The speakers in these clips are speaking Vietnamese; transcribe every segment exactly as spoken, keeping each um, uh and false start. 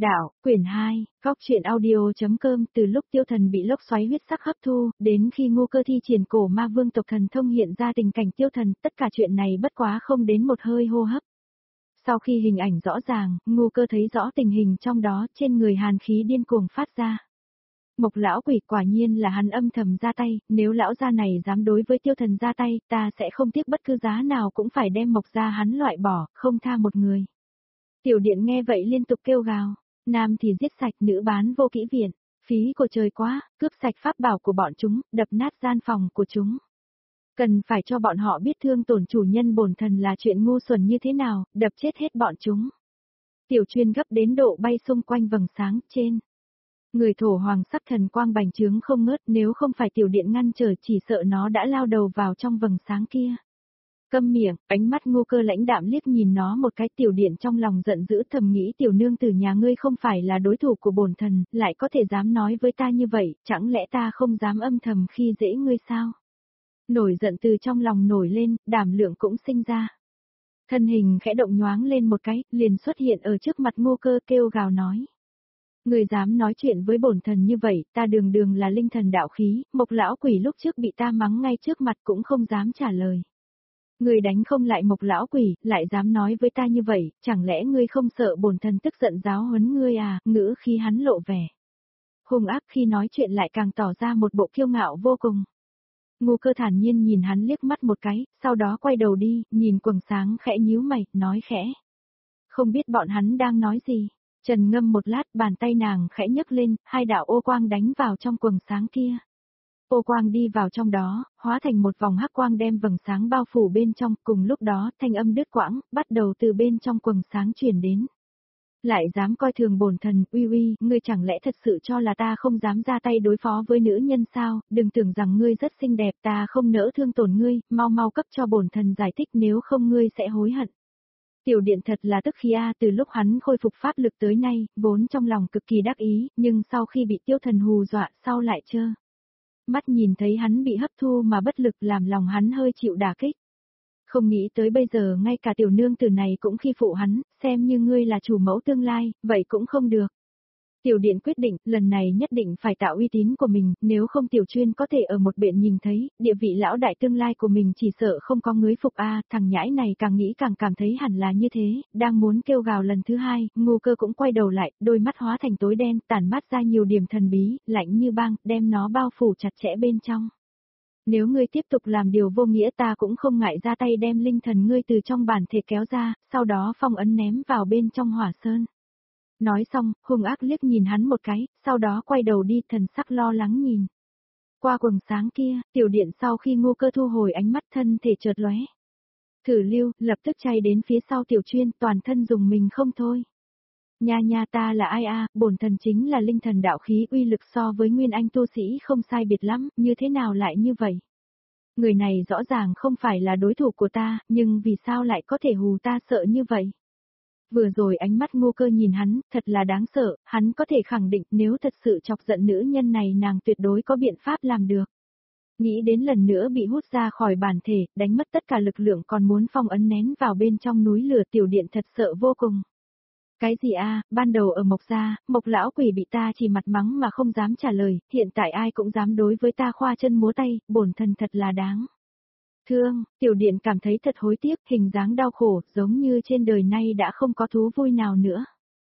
Đạo, quyển hai, góc truyện audio.com. Từ lúc tiêu thần bị lốc xoáy huyết sắc hấp thu, đến khi Ngô Cơ thi triển cổ ma vương tộc thần thông hiện ra tình cảnh tiêu thần, tất cả chuyện này bất quá không đến một hơi hô hấp. Sau khi hình ảnh rõ ràng, Ngô Cơ thấy rõ tình hình trong đó, trên người hàn khí điên cuồng phát ra. Mộc lão quỷ quả nhiên là hắn âm thầm ra tay, nếu lão gia này dám đối với tiêu thần ra tay, ta sẽ không tiếc bất cứ giá nào cũng phải đem Mộc gia hắn loại bỏ, không tha một người. Tiểu điện nghe vậy liên tục kêu gào, nam thì giết sạch, nữ bán vô kỹ viện, phí của trời quá, cướp sạch pháp bảo của bọn chúng, đập nát gian phòng của chúng. Cần phải cho bọn họ biết thương tổn chủ nhân bổn thần là chuyện ngu xuẩn như thế nào, đập chết hết bọn chúng. Tiểu Chuyên gấp đến độ bay xung quanh vầng sáng trên. Người thổ hoàng sắc thần quang bành trướng không ngớt, nếu không phải tiểu điện ngăn trở chỉ sợ nó đã lao đầu vào trong vầng sáng kia. Câm miệng, ánh mắt Ngô Cơ lãnh đạm liếc nhìn nó một cái, tiểu điện trong lòng giận dữ thầm nghĩ tiểu nương tử nhà ngươi không phải là đối thủ của bổn thần, lại có thể dám nói với ta như vậy, chẳng lẽ ta không dám âm thầm khi dễ ngươi sao? Nổi giận từ trong lòng nổi lên, đảm lượng cũng sinh ra. Thân hình khẽ động nhoáng lên một cái, liền xuất hiện ở trước mặt Ngô Cơ kêu gào nói. Người dám nói chuyện với bổn thần như vậy, ta đường đường là linh thần đạo khí, Mộc lão quỷ lúc trước bị ta mắng ngay trước mặt cũng không dám trả lời. Người đánh không lại Mộc lão quỷ, lại dám nói với ta như vậy, chẳng lẽ ngươi không sợ bổn thần tức giận giáo huấn ngươi à? Ngữ khi hắn lộ vẻ hung ác, khi nói chuyện lại càng tỏ ra một bộ kiêu ngạo vô cùng. Ngô Cơ thản nhiên nhìn hắn liếc mắt một cái, sau đó quay đầu đi, nhìn quầng sáng khẽ nhíu mày, nói khẽ. Không biết bọn hắn đang nói gì. Trần ngâm một lát, bàn tay nàng khẽ nhấc lên, hai đạo ô quang đánh vào trong quầng sáng kia. Ô quang đi vào trong đó, hóa thành một vòng hắc quang đem vầng sáng bao phủ bên trong, cùng lúc đó thanh âm đứt quãng, bắt đầu từ bên trong quầng sáng truyền đến. Lại dám coi thường bổn thần, uy uy, ngươi chẳng lẽ thật sự cho là ta không dám ra tay đối phó với nữ nhân sao? Đừng tưởng rằng ngươi rất xinh đẹp, ta không nỡ thương tổn ngươi, mau mau cấp cho bổn thần giải thích nếu không ngươi sẽ hối hận. Tiểu điện thật là tức khí a, từ lúc hắn khôi phục pháp lực tới nay, vốn trong lòng cực kỳ đắc ý, nhưng sau khi bị tiêu thần hù dọa sau lại trơ mắt nhìn thấy hắn bị hấp thu mà bất lực, làm lòng hắn hơi chịu đả kích. Không nghĩ tới bây giờ ngay cả tiểu nương tử này cũng khi phụ hắn, xem như ngươi là chủ mẫu tương lai, vậy cũng không được. Tiểu điện quyết định, lần này nhất định phải tạo uy tín của mình, nếu không Tiểu Chuyên có thể ở một bên nhìn thấy, địa vị lão đại tương lai của mình chỉ sợ không có người phục a. Thằng nhãi này càng nghĩ càng cảm thấy hẳn là như thế, đang muốn kêu gào lần thứ hai, Ngô Cơ cũng quay đầu lại, đôi mắt hóa thành tối đen, tản mát ra nhiều điểm thần bí, lạnh như băng, đem nó bao phủ chặt chẽ bên trong. Nếu ngươi tiếp tục làm điều vô nghĩa ta cũng không ngại ra tay đem linh thần ngươi từ trong bản thể kéo ra, sau đó phong ấn ném vào bên trong hỏa sơn. Nói xong, hung ác liếc nhìn hắn một cái, sau đó quay đầu đi, thần sắc lo lắng nhìn. Qua quầng sáng kia, tiểu điện sau khi Ngô Cơ thu hồi ánh mắt, thân thể chợt lóe. Thử lưu, lập tức chạy đến phía sau Tiểu Chuyên, toàn thân dùng mình không thôi. Nha nha, ta là ai a? Bổn thần chính là linh thần đạo khí, uy lực so với nguyên anh tu sĩ không sai biệt lắm, như thế nào lại như vậy? Người này rõ ràng không phải là đối thủ của ta, nhưng vì sao lại có thể hù ta sợ như vậy? Vừa rồi ánh mắt Ngô Cơ nhìn hắn, thật là đáng sợ, hắn có thể khẳng định nếu thật sự chọc giận nữ nhân này nàng tuyệt đối có biện pháp làm được. Nghĩ đến lần nữa bị hút ra khỏi bản thể, đánh mất tất cả lực lượng còn muốn phong ấn nén vào bên trong núi lửa, tiểu điện thật sợ vô cùng. Cái gì a? Ban đầu ở Mộc gia, Mộc lão quỷ bị ta chỉ mặt mắng mà không dám trả lời, hiện tại ai cũng dám đối với ta khoa chân múa tay, bổn thần thật là đáng thương. Tiểu điện cảm thấy thật hối tiếc, hình dáng đau khổ, giống như trên đời nay đã không có thú vui nào nữa.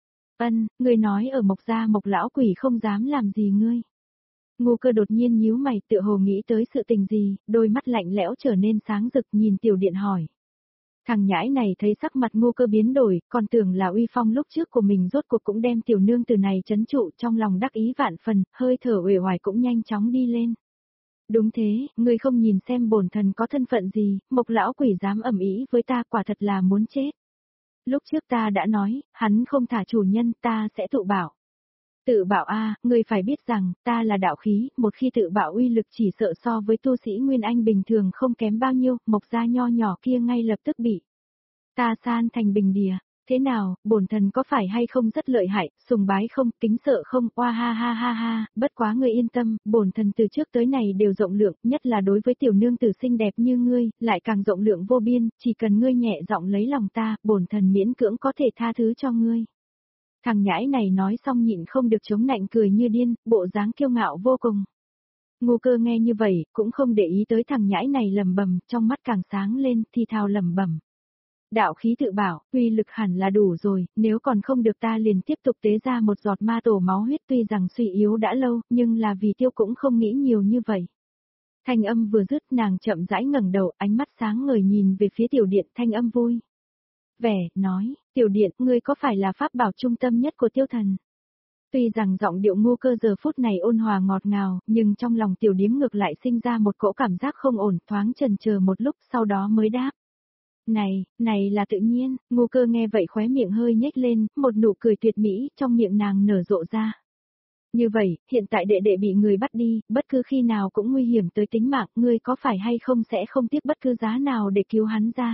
Ân, ngươi nói ở Mộc gia Mộc lão quỷ không dám làm gì ngươi. Ngô Cơ đột nhiên nhíu mày, tựa hồ nghĩ tới sự tình gì, đôi mắt lạnh lẽo trở nên sáng rực nhìn tiểu điện hỏi. Thằng nhãi này thấy sắc mặt Ngô Cơ biến đổi, còn tưởng là uy phong lúc trước của mình rốt cuộc cũng đem tiểu nương từ này trấn trụ, trong lòng đắc ý vạn phần, hơi thở uể oải cũng nhanh chóng đi lên. Đúng thế, ngươi không nhìn xem bổn thần có thân phận gì, Mộc lão quỷ dám ầm ĩ với ta, quả thật là muốn chết. Lúc trước ta đã nói, hắn không thả chủ nhân, ta sẽ tự bảo. Tự bảo a, ngươi phải biết rằng, ta là đạo khí, một khi tự bảo uy lực chỉ sợ so với tu sĩ Nguyên Anh bình thường không kém bao nhiêu, Mộc gia nho nhỏ kia ngay lập tức bị ta san thành bình đìa. Thế nào, bổn thần có phải hay không rất lợi hại, sùng bái không, kính sợ không, oa ha ha ha ha, bất quá ngươi yên tâm, bổn thần từ trước tới này đều rộng lượng, nhất là đối với tiểu nương tử xinh đẹp như ngươi, lại càng rộng lượng vô biên, chỉ cần ngươi nhẹ giọng lấy lòng ta, bổn thần miễn cưỡng có thể tha thứ cho ngươi. Thằng nhãi này nói xong nhịn không được chống nạnh cười như điên, bộ dáng kiêu ngạo vô cùng. Ngô Cơ nghe như vậy, cũng không để ý tới thằng nhãi này lầm bầm, trong mắt càng sáng lên, thì thào lầm bầm. Đạo khí tự bảo, uy lực hẳn là đủ rồi, nếu còn không được ta liền tiếp tục tế ra một giọt ma tổ máu huyết, tuy rằng suy yếu đã lâu, nhưng là vì tiêu cũng không nghĩ nhiều như vậy. Thanh âm vừa dứt, nàng chậm rãi ngẩng đầu, ánh mắt sáng ngời nhìn về phía tiểu điện, thanh âm vui vẻ, nói, tiểu điện, ngươi có phải là pháp bảo trung tâm nhất của tiêu thần? Tuy rằng giọng điệu Ngô Cơ giờ phút này ôn hòa ngọt ngào, nhưng trong lòng tiểu điếm ngược lại sinh ra một cỗ cảm giác không ổn, thoáng chần chờ một lúc sau đó mới đáp. Này, này là tự nhiên, Ngô Cơ nghe vậy khóe miệng hơi nhếch lên, một nụ cười tuyệt mỹ trong miệng nàng nở rộ ra. Như vậy, hiện tại đệ đệ bị người bắt đi, bất cứ khi nào cũng nguy hiểm tới tính mạng, ngươi có phải hay không sẽ không tiếc bất cứ giá nào để cứu hắn ra.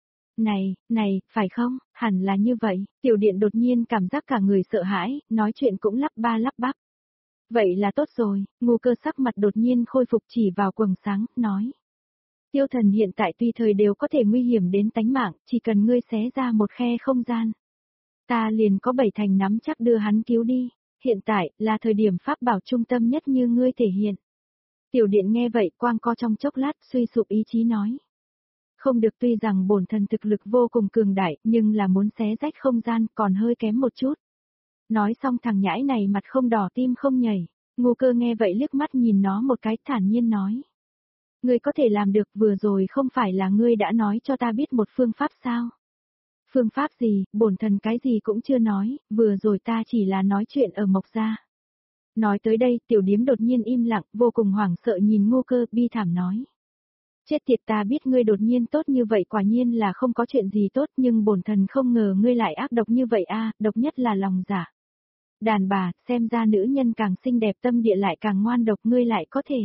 Này, này, phải không, hẳn là như vậy, tiểu điện đột nhiên cảm giác cả người sợ hãi, nói chuyện cũng lắp ba lắp bắp. Vậy là tốt rồi, Ngô Cơ sắc mặt đột nhiên khôi phục chỉ vào quầng sáng, nói. Tiêu thần hiện tại tùy thời đều có thể nguy hiểm đến tánh mạng, chỉ cần ngươi xé ra một khe không gian. Ta liền có bảy thành nắm chắc đưa hắn cứu đi, hiện tại là thời điểm pháp bảo trung tâm nhất như ngươi thể hiện. Tiểu điện nghe vậy quang co trong chốc lát suy sụp ý chí nói. Không được, tuy rằng bổn thần thực lực vô cùng cường đại, nhưng là muốn xé rách không gian còn hơi kém một chút. Nói xong thằng nhãi này mặt không đỏ tim không nhảy, Ngô Cơ nghe vậy liếc mắt nhìn nó một cái thản nhiên nói. Ngươi có thể làm được, vừa rồi không phải là ngươi đã nói cho ta biết một phương pháp sao? Phương pháp gì, bổn thần cái gì cũng chưa nói, vừa rồi ta chỉ là nói chuyện ở Mộc Gia. Nói tới đây, tiểu điếm đột nhiên im lặng, vô cùng hoảng sợ nhìn Ngô Cơ, bi thảm nói. Chết tiệt, ta biết ngươi đột nhiên tốt như vậy, quả nhiên là không có chuyện gì tốt, nhưng bổn thần không ngờ ngươi lại ác độc như vậy a, độc nhất là lòng dạ. Đàn bà, xem ra nữ nhân càng xinh đẹp tâm địa lại càng ngoan độc, ngươi lại có thể.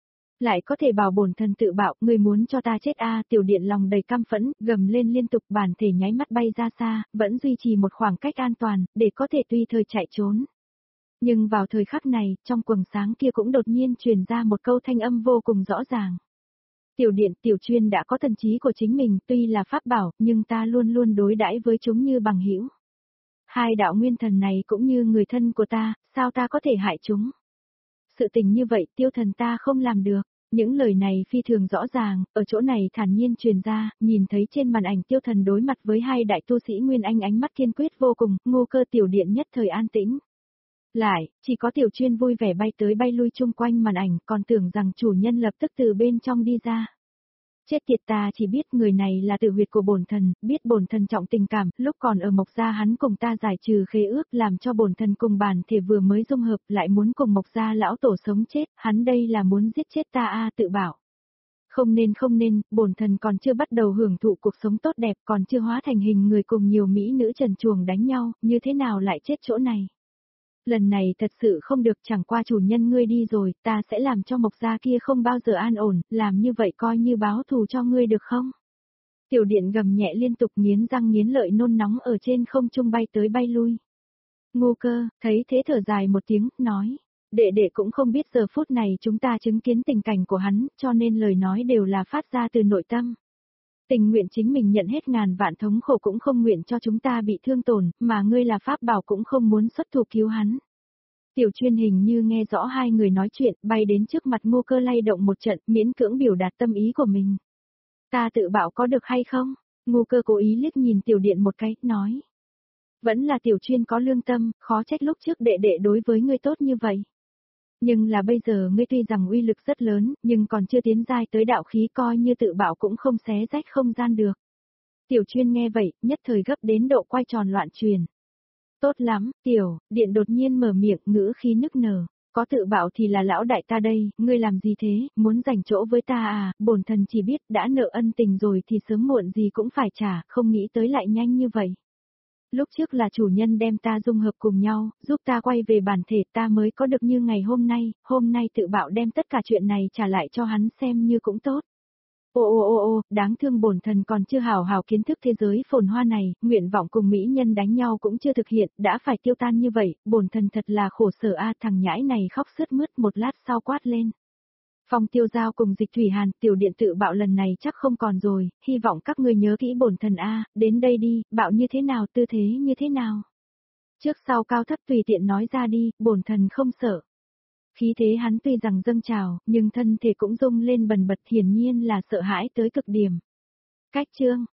Lại có thể bảo bổn thần tự bạo, ngươi muốn cho ta chết a, tiểu điện lòng đầy căm phẫn, gầm lên liên tục, bản thể nháy mắt bay ra xa, vẫn duy trì một khoảng cách an toàn, để có thể tùy thời chạy trốn. Nhưng vào thời khắc này, trong quầng sáng kia cũng đột nhiên truyền ra một câu thanh âm vô cùng rõ ràng. Tiểu điện, tiểu chuyên đã có thần trí của chính mình, tuy là pháp bảo, nhưng ta luôn luôn đối đãi với chúng như bằng hữu. Hai đạo nguyên thần này cũng như người thân của ta, sao ta có thể hại chúng? Sự tình như vậy, tiêu thần ta không làm được. Những lời này phi thường rõ ràng, ở chỗ này thản nhiên truyền ra, nhìn thấy trên màn ảnh tiêu thần đối mặt với hai đại tu sĩ Nguyên Anh ánh mắt kiên quyết vô cùng, Ngô Cơ tiểu điện nhất thời an tĩnh. Lại, chỉ có tiểu chuyên vui vẻ bay tới bay lui chung quanh màn ảnh, còn tưởng rằng chủ nhân lập tức từ bên trong đi ra. Chết tiệt, ta chỉ biết người này là tử huyệt của bổn thần, biết bổn thần trọng tình cảm, lúc còn ở Mộc Gia hắn cùng ta giải trừ khế ước, làm cho bổn thần cùng bản thể vừa mới dung hợp, lại muốn cùng Mộc Gia lão tổ sống chết, hắn đây là muốn giết chết ta a, tự bảo. Không nên không nên, bổn thần còn chưa bắt đầu hưởng thụ cuộc sống tốt đẹp, còn chưa hóa thành hình người cùng nhiều mỹ nữ trần truồng đánh nhau, như thế nào lại chết chỗ này? Lần này thật sự không được, chẳng qua chủ nhân ngươi đi rồi, ta sẽ làm cho Mộc Gia kia không bao giờ an ổn, làm như vậy coi như báo thù cho ngươi được không? Tiểu điện gầm nhẹ liên tục, nghiến răng nghiến lợi, nôn nóng ở trên không trung bay tới bay lui. Ngô Cơ, thấy thế thở dài một tiếng, nói, đệ đệ cũng không biết giờ phút này chúng ta chứng kiến tình cảnh của hắn, cho nên lời nói đều là phát ra từ nội tâm. Tình nguyện chính mình nhận hết ngàn vạn thống khổ cũng không nguyện cho chúng ta bị thương tổn, mà ngươi là pháp bảo cũng không muốn xuất thủ cứu hắn. Tiểu chuyên hình như nghe rõ hai người nói chuyện, bay đến trước mặt Ngô Cơ lay động một trận, miễn cưỡng biểu đạt tâm ý của mình. Ta tự bảo có được hay không? Ngô Cơ cố ý liếc nhìn tiểu điện một cái, nói. Vẫn là tiểu chuyên có lương tâm, khó trách lúc trước đệ đệ đối với ngươi tốt như vậy. Nhưng là bây giờ ngươi tuy rằng uy lực rất lớn, nhưng còn chưa tiến giai tới đạo khí, coi như tự bảo cũng không xé rách không gian được. Tiểu chuyên nghe vậy, nhất thời gấp đến độ quay tròn loạn truyền. Tốt lắm, tiểu, điện đột nhiên mở miệng, ngữ khí nức nở. Có tự bảo thì là lão đại ta đây, ngươi làm gì thế, muốn giành chỗ với ta à, bổn thần chỉ biết đã nợ ân tình rồi thì sớm muộn gì cũng phải trả, không nghĩ tới lại nhanh như vậy. Lúc trước là chủ nhân đem ta dung hợp cùng nhau, giúp ta quay về bản thể, ta mới có được như ngày hôm nay, hôm nay tự bảo đem tất cả chuyện này trả lại cho hắn xem như cũng tốt. Ô ô ô ô, đáng thương bổn thần còn chưa hào hào kiến thức thế giới phồn hoa này, nguyện vọng cùng mỹ nhân đánh nhau cũng chưa thực hiện, đã phải tiêu tan như vậy, bổn thần thật là khổ sở a, thằng nhãi này khóc sướt mướt, một lát sau quát lên. Phong Tiêu Giao cùng Dịch Thủy Hàn, tiểu điện tự bạo lần này chắc không còn rồi, hy vọng các ngươi nhớ kỹ bổn thần a, đến đây đi, bạo như thế nào, tư thế như thế nào. Trước sau cao thấp tùy tiện nói ra đi, bổn thần không sợ. Khí thế hắn tuy rằng dâng trào, nhưng thân thể cũng rung lên bần bật, hiển nhiên là sợ hãi tới cực điểm. Cách chương,